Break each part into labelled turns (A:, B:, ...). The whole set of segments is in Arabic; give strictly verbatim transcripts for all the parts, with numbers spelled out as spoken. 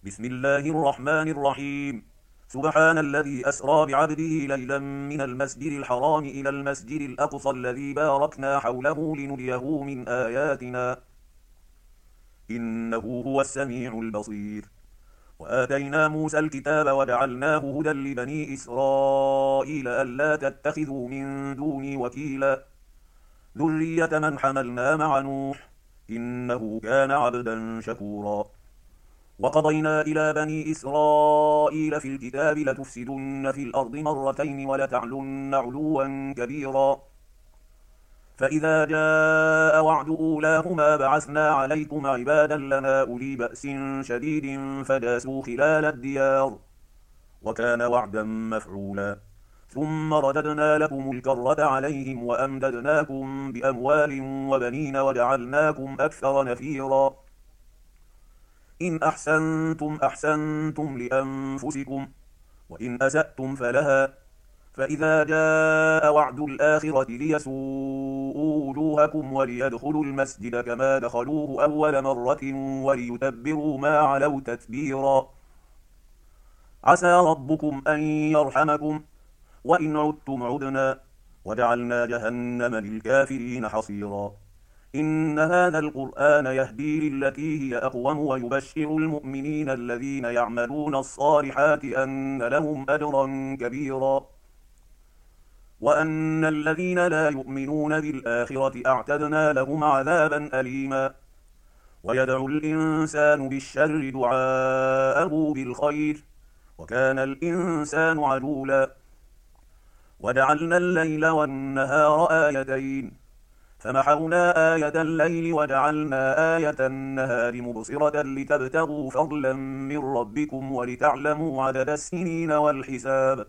A: بسم الله الرحمن الرحيم. سبحان الذي أسرى بعبده ليلا من المسجد الحرام إلى المسجد الأقصى الذي باركنا حوله لنريه من آياتنا إنه هو السميع البصير. وآتينا موسى الكتاب وجعلناه هدى لبني إسرائيل ألا تتخذوا من دوني وكيلا ذرية من حملنا مع نوح إنه كان عبدا شكورا. وقضينا إلى بني إسرائيل في الكتاب لتفسدن في الأرض مرتين ولتعلن علوا كبيرا فإذا جاء وعد أولاهما بعثنا عليكم عبادا لنا أولي بأس شديد فجاسوا خلال الديار وكان وعدا مفعولا. ثم رددنا لكم الكرة عليهم وأمددناكم بأموال وبنين وجعلناكم أكثر نفيرا. إن أحسنتم أحسنتم لأنفسكم وإن أسأتم فلها فإذا جاء وعد الآخرة ليسوءوا وجوهكم وليدخلوا المسجد كما دخلوه أول مرة وليتبروا ما علوا تتبيرا. عسى ربكم أن يرحمكم وإن عدتم عدنا وجعلنا جهنم للكافرين حصيرا. إن هذا القرآن يهدي للتي هي أقوم ويبشر المؤمنين الذين يعملون الصالحات أن لهم أجرا كبيرا وأن الذين لا يؤمنون بالآخرة أعتدنا لهم عذابا أليما. ويدعو الإنسان بالشر دعاءه بالخير وكان الإنسان عجولا. وجعلنا الليل والنهار آيتين فمحونا آية الليل وجعلنا آية النهار مبصرة لتبتغوا فضلا من ربكم ولتعلموا عدد السنين والحساب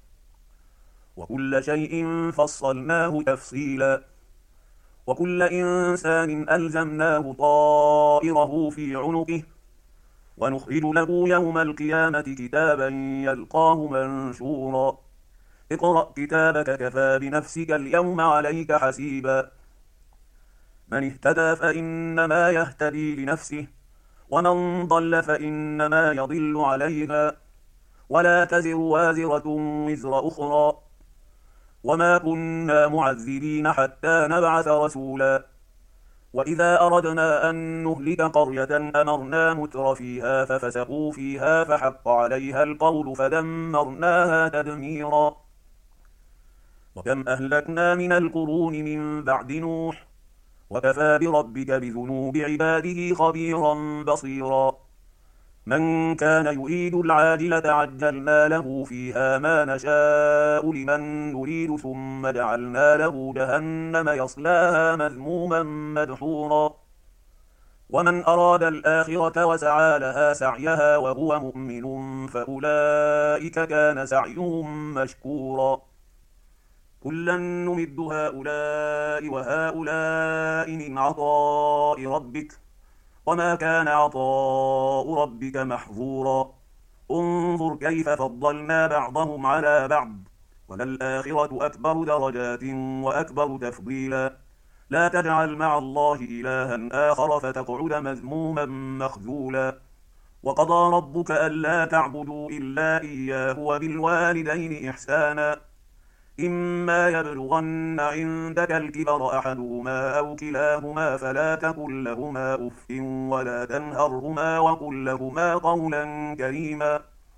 A: وكل شيء فصلناه تفصيلا. وكل إنسان ألزمناه طائره في عنقه ونخرج له يوم القيامة كتابا يلقاه منشورا. اقرأ كتابك كفى بنفسك اليوم عليك حسيبا. من اهتدى فإنما يهتدي لنفسه ومن ضل فإنما يضل عليها ولا تزر وازرة وزر أخرى وما كنا معذبين حتى نبعث رسولا. وإذا أردنا أن نهلك قرية أمرنا متر فيها ففسقوا فيها فحق عليها القول فدمرناها تدميرا. وكم أهلكنا من القرون من بعد نوح وكفى بربك بذنوب عباده خبيرا بصيرا. من كان يريد العاجلة عجلنا له فيها ما نشاء لمن نريد ثم جعلنا له جهنم يصلاها مذموما مدحورا. ومن أراد الآخرة وسعى لها سعيها وهو مؤمن فأولئك كان سعيهم مشكورا. كلا نمد هؤلاء وهؤلاء من عطاء ربك وما كان عطاء ربك محظورا. انظر كيف فضلنا بعضهم على بعض وللآخرة أكبر درجات وأكبر تفضيلا. لا تجعل مع الله إلها آخر فتقعد مذموما مخذولا. وقضى ربك ألا تعبدوا إلا إياه وبالوالدين إحسانا إما يبلغن عندك الكبر أحدهما أو كلاهما فلا تقل لهما أف ولا تنهرهما وقل لهما قولا كريما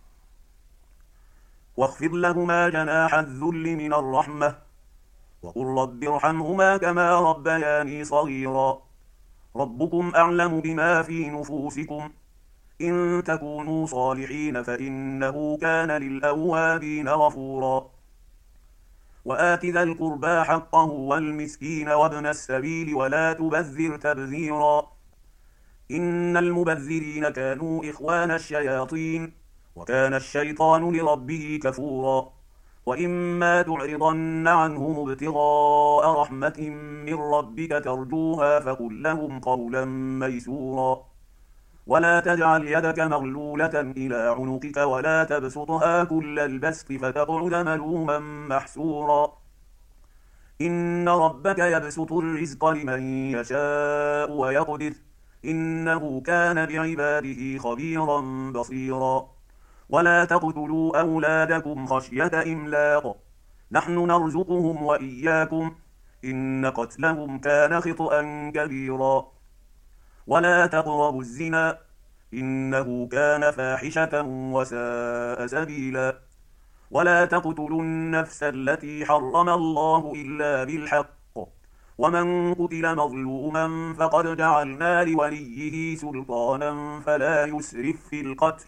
A: واخفض لهما جناح الذل من الرحمة وقل رب ارحمهما كما ربياني صغيرا. ربكم أعلم بما في نفوسكم إن تكونوا صالحين فإنه كان للأوابين غفورا. وآت ذا القربى حقه والمسكين وابن السبيل ولا تبذر تبذيرا إن المبذرين كانوا إخوان الشياطين وكان الشيطان لربه كفورا. وإما تعرضن عنهم ابتغاء رحمة من ربك ترجوها فقل لهم قولا ميسورا. ولا تجعل يدك مغلولة إلى عنقك ولا تبسطها كل البسط فتقعد ملوما محسورا. إن ربك يبسط الرزق لمن يشاء ويقدر إنه كان بعباده خبيرا بصيرا. ولا تقتلوا أولادكم خشية إملاق، نحن نرزقهم وإياكم، إن قتلهم كان خطأ كبيرا. ولا تقربوا الزنا، إنه كان فاحشة وساء سبيلا. ولا تقتلوا النفس التي حرم الله إلا بالحق، ومن قتل مظلوما فقد جعلنا لوليه سلطانا فلا يسرف في القتل،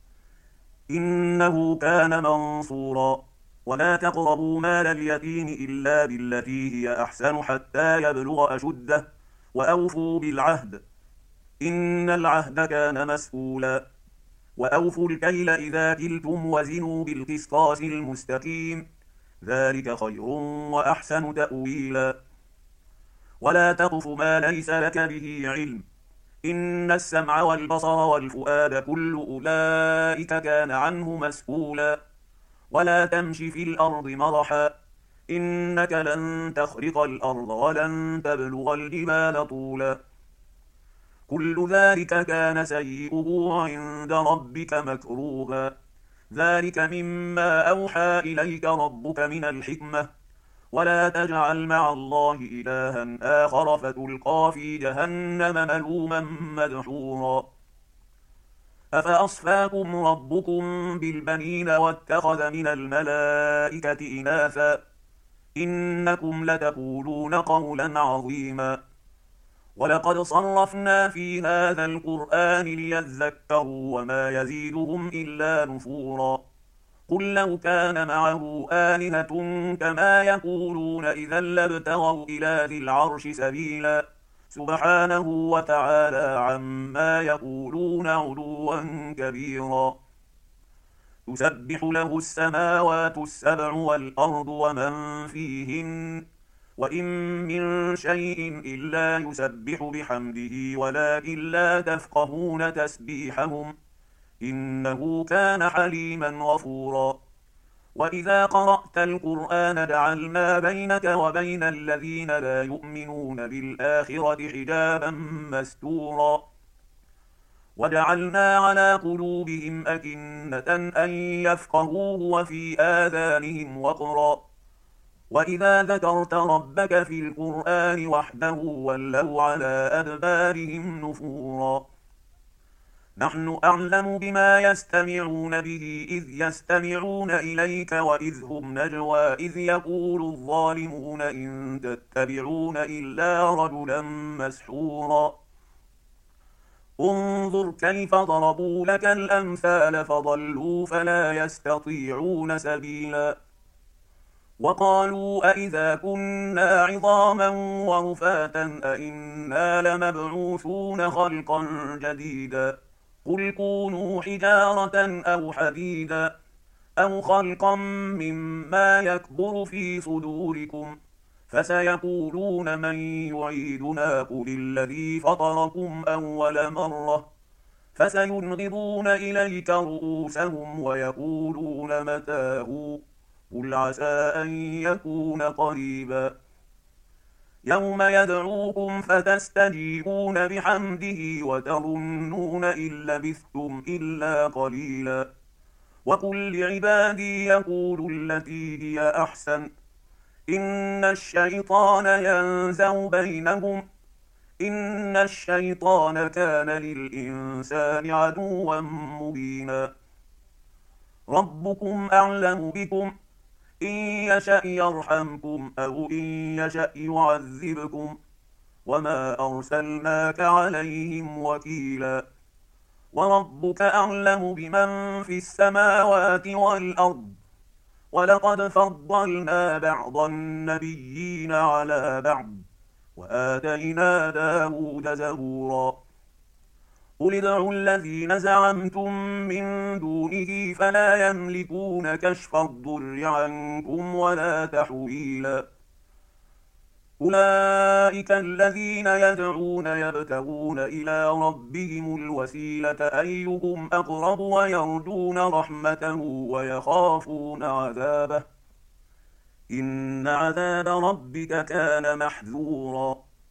A: إنه كان منصورا. ولا تقربوا مال اليتيم إلا بالتي هي أحسن حتى يبلغ أشده، وأوفوا بالعهد، إن العهد كان مسؤولا. وأوفوا الكيل إذا كلتم وزنوا بالقسطاس المستقيم، ذلك خير وأحسن تأويلا. ولا تقف ما ليس لك به علم، إن السمع والبصر والفؤاد كل أولئك كان عنه مسؤولا. ولا تمش في الأرض مرحا، إنك لن تخرق الأرض ولن تبلغ الجبال طولا. كل ذلك كان سيئه عند ربك مكروها، ذلك مما أوحى إليك ربك من الحكمة. ولا تجعل مع الله إلها آخر فتلقى في جهنم ملوما مدحورا. أفأصفاكم ربكم بالبنين واتخذ من الملائكة إناثا، إنكم لتقولون قولا عظيما. ولقد صرفنا في هذا القرآن ليذكروا وما يزيدهم إلا نفورا. قل لو كان معه آلهة كما يقولون إذا لابتغوا إلى ذي العرش سبيلا، سبحانه وتعالى عما يقولون علوا كبيرا. تسبح له السماوات السبع والأرض ومن فيهن، وإن من شيء إلا يسبح بحمده ولكن لا تفقهون تسبيحهم، إنه كان حليما غفورا. وإذا قرأت القرآن جعلنا بينك وبين الذين لا يؤمنون بالآخرة حجابا مستورا. وجعلنا على قلوبهم أكنة أن يفقهوه وفي آذانهم وقرا، وإذا ذكرت ربك في القرآن وحده ولوا على أدبارهم نفورا. نحن أعلم بما يستمعون به إذ يستمعون إليك وإذ هم نجوى إذ يقول الظالمون إن تتبعون إلا رجلا مسحورا. انظر كيف ضربوا لك الأمثال فضلوا فلا يستطيعون سبيلا. وقالوا أئذا كنا عظاما ورفاتا أئنا لمبعوثون خلقا جديدا. قل كونوا حجارة أو حديدا أو خلقا مما يكبر في صدوركم، فسيقولون من يعيدنا قل الذي فطركم أول مرة، فسينغضون إليك رؤوسهم ويقولون متى، قل عسى أن يكون قريبا. يوم يدعوكم فتستجيبون بحمده وتظنون إن لبثتم إلا قليلا. وقل لعبادي يقولوا التي هي أحسن، إن الشيطان ينزغ بينهم، إن الشيطان كان للإنسان عدوا مبينا. ربكم أعلم بكم، إن يشأ يرحمكم أو إن يشأ يعذبكم، وما أرسلناك عليهم وكيلا. وربك أعلم بمن في السماوات والأرض، ولقد فضلنا بعض النبيين على بعض وآتينا داود زبورا. قل ادعوا الذين زعمتم من دونه فلا يملكون كشف الضر عنكم ولا تحويلا. أولئك الذين يدعون يبتغون إلى ربهم الوسيلة أيهم أقرب ويرجون رحمته ويخافون عذابه، إن عذاب ربك كان محذورا.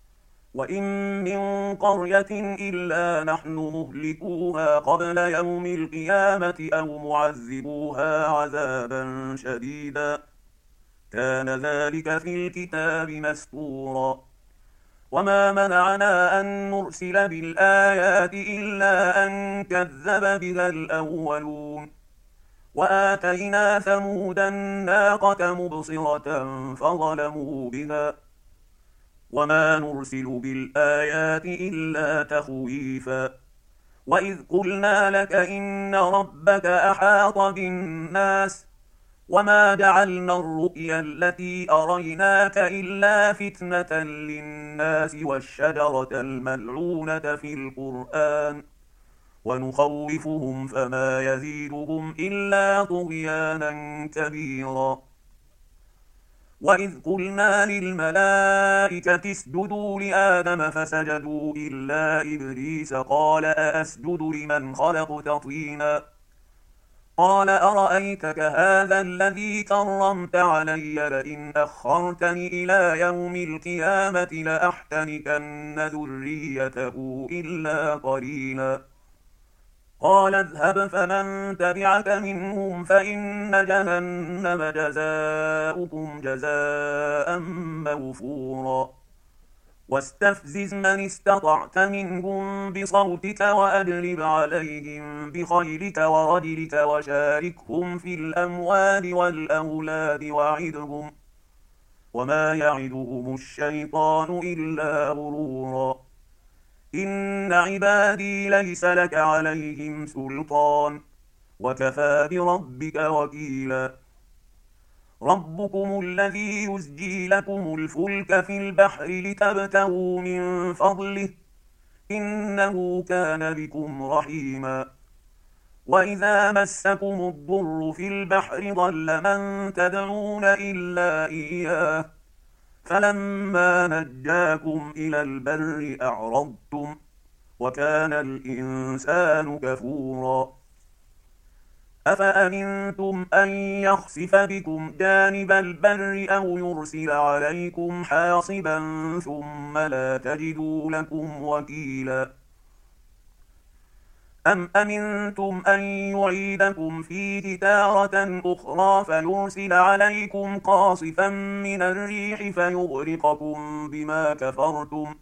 A: وإن من قرية إلا نحن مهلكوها قبل يوم القيامة أو معذبوها عذابا شديدا كان ذلك في الكتاب مسطورا وما منعنا أن نرسل بالآيات إلا أن كذب بها الأولون وآتينا ثمود الناقة مبصرة فظلموا بها وما نرسل بالآيات إلا تخويفا وإذ قلنا لك إن ربك أحاط بالناس وما جعلنا الرؤيا التي أريناك إلا فتنة للناس والشجرة الملعونة في القرآن ونخوفهم فما يزيدهم إلا طغيانا كبيرا وإذ قلنا للملائكة اسجدوا لآدم فسجدوا إلا إبليس قال أأسجد لمن خلقت طينا قال أرأيتك هذا الذي كرمت علي لئن أخرتني إلى يوم القيامة لأحتنكن ذريته إلا قليلا قال اذهب فمن تبعك منهم فإن جهنم جزاؤكم جزاء موفورا واستفزز من استطعت منهم بصوتك وأجلب عليهم بخيلك ورجلك وشاركهم في الأموال والأولاد وعدهم وما يعدهم الشيطان إلا غرورا إن عبادي ليس لك عليهم سلطان وكفى بربك وكيلا ربكم الذي يزجي لكم الفلك في البحر لتبتغوا من فضله إنه كان بكم رحيما وإذا مسكم الضر في البحر ضل من تدعون إلا إياه فلما نجاكم إلى البر أعرضتم وكان الإنسان كفورا أفأمنتم أن يخسف بكم جانب البر أو يرسل عليكم حاصبا ثم لا تجدوا لكم وكيلا أم أمنتم أن يعيدكم فيه تارة أخرى فيرسل عليكم قاصفا من الريح فيغرقكم بما كفرتم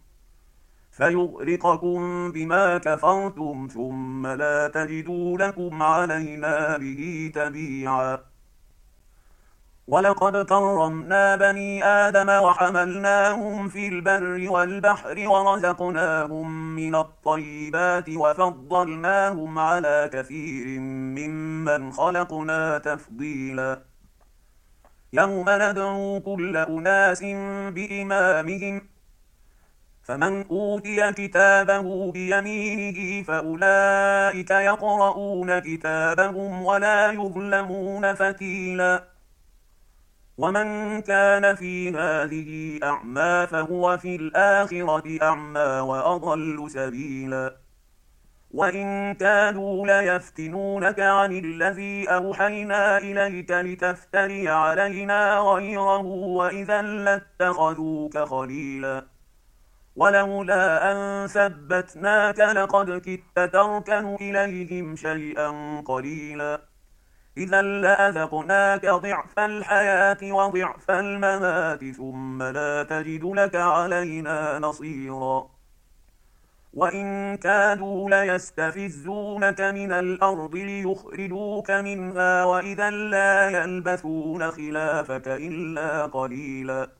A: فيغرقكم بما كفرتم ثم لا تجدوا لكم علينا به تبيعا ولقد كرمنا بني آدم وحملناهم في البر والبحر ورزقناهم من الطيبات وفضلناهم على كثير ممن خلقنا تفضيلا يوم ندعو كل أناس بإمامهم فمن أوتي كتابه بيمينه فأولئك يقرؤون كتابهم ولا يظلمون فتيلا ومن كان في هذه أعمى فهو في الآخرة أعمى وأضل سبيلا وإن كانوا ليفتنونك عن الذي أوحينا إليك لتفتري علينا غيره وإذا لاتخذوك خليلا ولولا أن ثبتناك لقد كدت تركن إليهم شيئا قليلا إذا لأذقناك ضعف الحياة وضعف الممات ثم لا تجد لك علينا نصيرا وإن كادوا ليستفزونك من الأرض ليخرجوك منها وإذا لا يلبثون خلافك إلا قليلا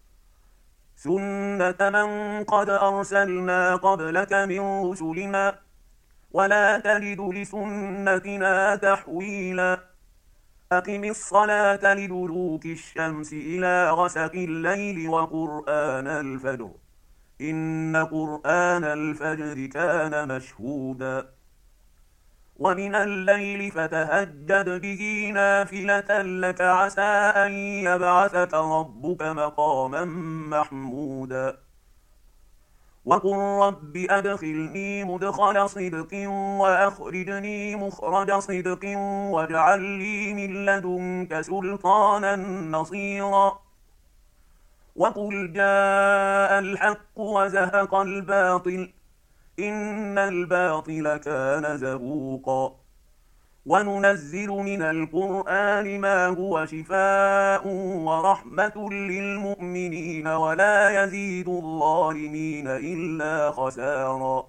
A: سنة من قد أرسلنا قبلك من رسلنا ولا تجد لسنتنا تحويلا أقم الصلاة لدلوك الشمس إلى غسق الليل وقرآن الفجر إن قرآن الفجر كان مشهودا ومن الليل فتهجد به نافلة لك عسى أن يبعثك ربك مقاما محمودا وقل رب أدخلني مدخل صدق وأخرجني مخرج صدق واجعل لي من لدنك سلطانا نصيرا وقل جاء الحق وزهق الباطل إن الباطل كان زهوقا وننزل من القرآن ما هو شفاء ورحمة للمؤمنين ولا يزيد الظالمين إلا خسارا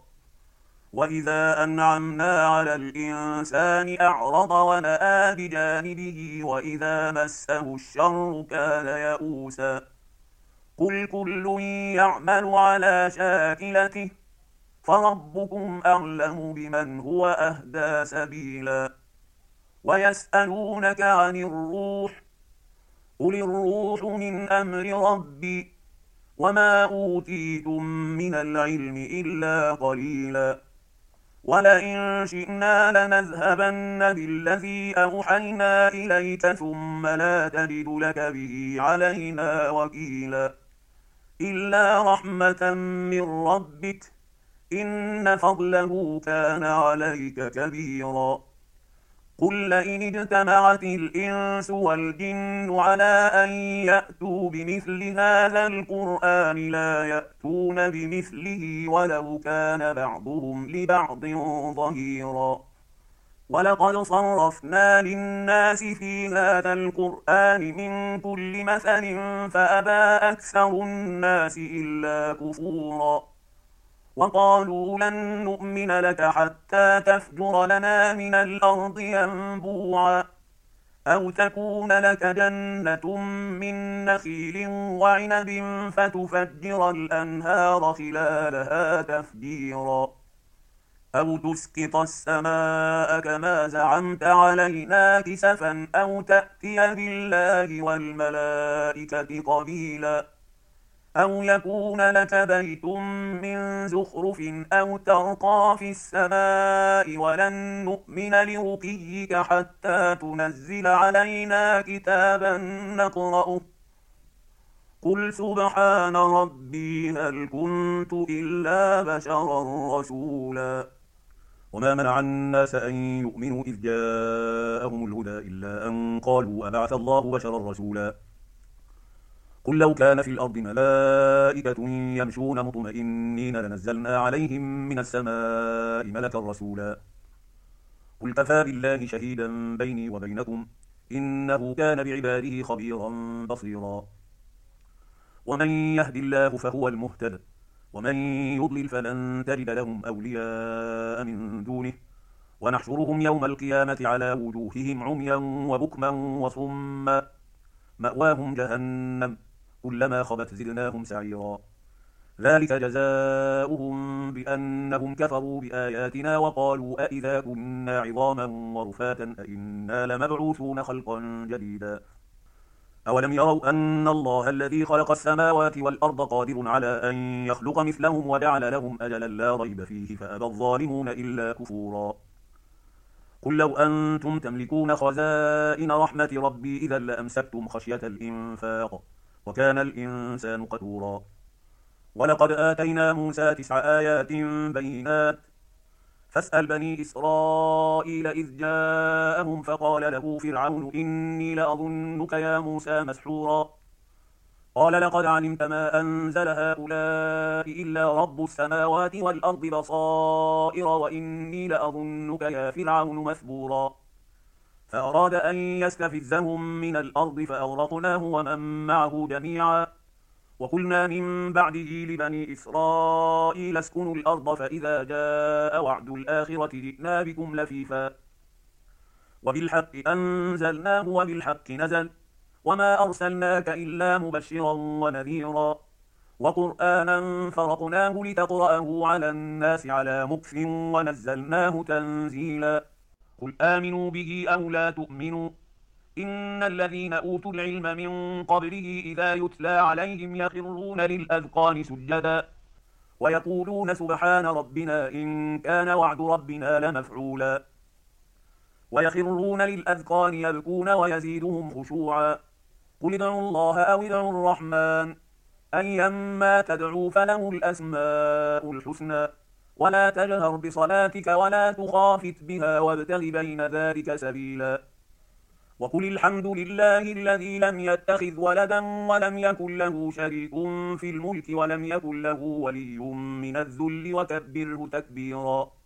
A: وإذا أنعمنا على الإنسان أعرض ونأى بجانبه وإذا مسه الشر كان يئوسا قل كل يعمل على شاكلته فربكم أعلم بمن هو أهدى سبيلا ويسألونك عن الروح قل الروح من أمر ربي وما أوتيتم من العلم إلا قليلا ولئن شئنا لنذهبن بالذي أوحينا إليك ثم لا تجد لك به علينا وكيلا إلا رحمة من ربك إن فضله كان عليك كبيرا قل لئن اجتمعت الإنس والجن على أن يأتوا بمثل هذا القرآن لا يأتون بمثله ولو كان بعضهم لبعض ظهيرا ولقد صرفنا للناس في هذا القرآن من كل مثل فأبى أكثر الناس إلا كفورا وقالوا لن نؤمن لك حتى تفجر لنا من الأرض ينبوعا أو تكون لك جنة من نخيل وعنب فتفجر الأنهار خلالها تفجيرا أو تسقط السماء كما زعمت علينا كسفا أو تأتي بالله والملائكة قبيلا أو يكون لك بيت من زخرف أو ترقى في السماء ولن نؤمن لرقيك حتى تنزل علينا كتابا نقرأه قل سبحان ربي هل كنت إلا بشرا رسولا وما منع الناس أن يؤمنوا إذ جاءهم الهدى إلا أن قالوا أبعث الله بشرا رسولا قل لو كان في الأرض ملائكة يمشون مطمئنين لنزلنا عليهم من السماء ملكا رسولا قل كفى بالله شهيدا بيني وبينكم إنه كان بعباده خبيرا بصيرا ومن يهد الله فهو المهتد ومن يضلل فلن تجد لهم أولياء من دونه ونحشرهم يوم القيامة على وجوههم عميا وبكما وصما مأواهم جهنم كلما خبت زدناهم سعيرا ذلك جزاؤهم بأنهم كفروا بآياتنا وقالوا أئذا كنا عظاما ورفاتا أئنا لمبعوثون خلقا جديدا أولم يروا أن الله الذي خلق السماوات والأرض قادر على أن يخلق مثلهم وجعل لهم أجلا لا ريب فيه فأبى الظالمون إلا كفورا قل لو أنتم تملكون خزائن رحمة ربي إذا لأمسكتم خشية الإنفاق وكان الإنسان قتورا ولقد آتينا موسى تسع آيات بينات فاسأل بني إسرائيل إذ جاءهم فقال له فرعون إني لأظنك يا موسى مسحورا قال لقد علمت ما أنزل هؤلاء إلا رب السماوات والأرض بصائر وإني لأظنك يا فرعون مثبورا فأراد أن يستفزهم من الأرض فأغرقناه ومن معه جميعا وقلنا من بعده لبني إسرائيل اسكنوا الأرض فإذا جاء وعد الآخرة جئنا بكم لفيفا وبالحق أنزلناه وبالحق نزل وما أرسلناك إلا مبشرا ونذيرا وقرآنا فرقناه لتقرأه على الناس على مكث ونزلناه تنزيلا قل آمنوا به أو لا تؤمنوا إن الذين أوتوا العلم من قبله إذا يتلى عليهم يخرون للأذقان سجدا ويقولون سبحان ربنا إن كان وعد ربنا لمفعولا ويخرون للأذقان يبكون ويزيدهم خشوعا قل ادعوا الله أو ادعوا الرحمن أيما تدعوا فله الأسماء الحسنى ولا تجهر بصلاتك ولا تخافت بها وابتغ بين ذلك سبيلا وقل الحمد لله الذي لم يتخذ ولدا ولم يكن له شريك في الملك ولم يكن له ولي من الذل وكبره تكبيرا.